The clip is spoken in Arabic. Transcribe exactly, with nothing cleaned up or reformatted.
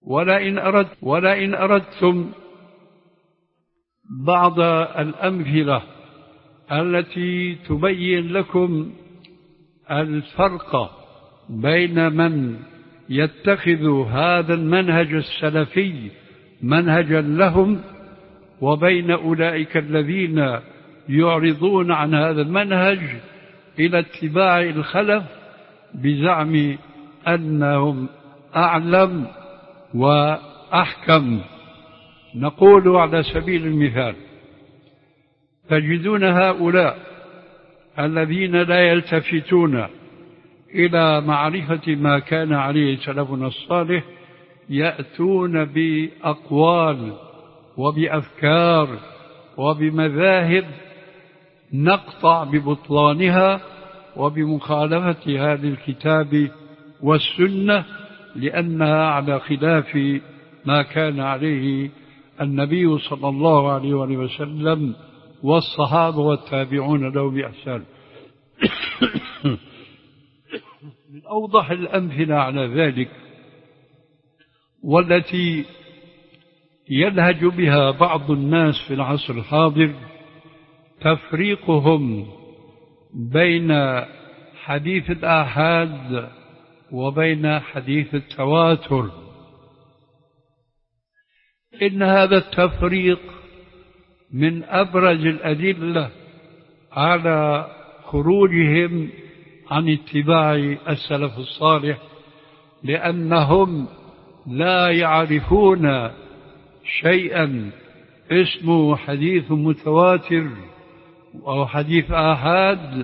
ولئن أردت ولئن أردتم بعض الأمثلة التي تبين لكم الفرق بين من يتخذ هذا المنهج السلفي منهجا لهم وبين أولئك الذين يعرضون عن هذا المنهج إلى اتباع الخلف بزعم أنهم أعلم وأحكم. نقول على سبيل المثال: تجدون هؤلاء الذين لا يلتفتون إلى معرفة ما كان عليه سلفنا الصالح يأتون بأقوال وبأفكار وبمذاهب نقطع ببطلانها وبمخالفة هذا الكتاب والسنة، لأنها على خلاف ما كان عليه النبي صلى الله عليه وسلم والصحابة والتابعون له بإحسان. من أوضح الأمثلة على ذلك والتي يلهج بها بعض الناس في العصر الحاضر تفريقهم بين حديث الآحاد وبين حديث التواتر. إن هذا التفريق من أبرز الأدلة على خروجهم عن اتباع السلف الصالح، لأنهم لا يعرفون شيئا اسمه حديث متواتر أو حديث آحاد